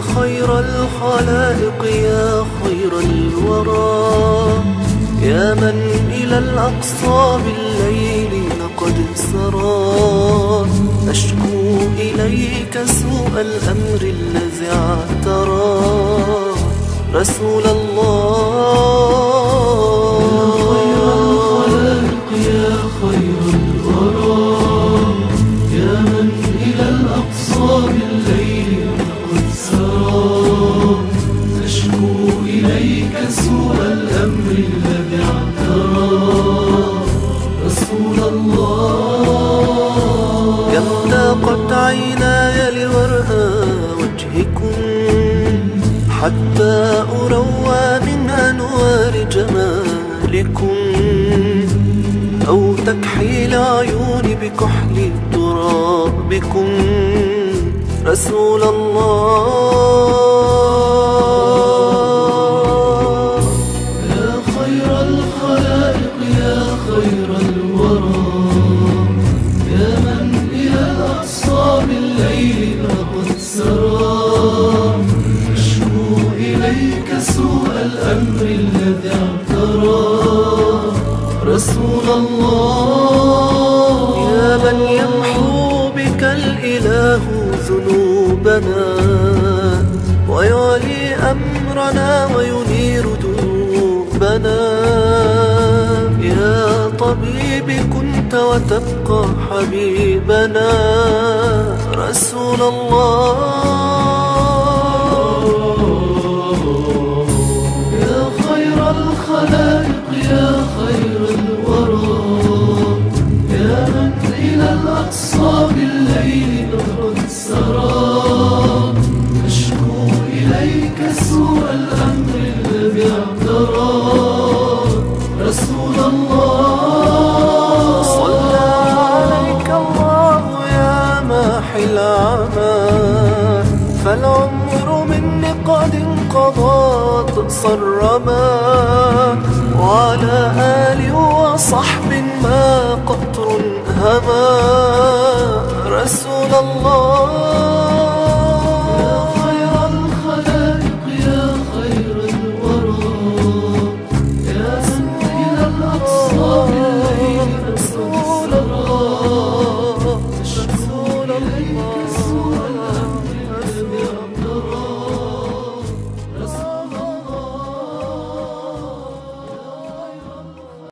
خير الخلائق يا خير الورى، يا من إلى الأقصى بالليل لقد سرى، أشكو إليك سوء الأمر الذي اعترى رسول الله. يا خير الورى، يا من إلى الأقصى بالليل لقد سرى، أشكو إليك سوء الأمر الذي اعترى رسول الله. كم ضاقت عيناي لورأى وجهكم، حتى أروى من أنوار جمالكم، أو تكحيل عيوني بكحل ترابكم رسول الله. يا خير الخلائق يا خير الورى، يا من إلى الأقصى بالليل لقد سرى، أشكو إليك سوء الأمر الذي اعترى رسول الله. يا من يمحو بك الإله ذنوبنا، ويعلي أمرنا وينير دروبنا، يا طبيبي كنت وتبقى حبيبنا رسول الله. يا خير الخلائق يا خير الورى، يا من إلى الأقصى بالليل لقد سرى، أشكو إليك سوء الأمر الذي اعترى رسول الله. صلى عليك الله يا ماحي العمى، فالعمر مني قد انقضى تصرما، وعلى آل وصحب ما قطر هما رسول الله.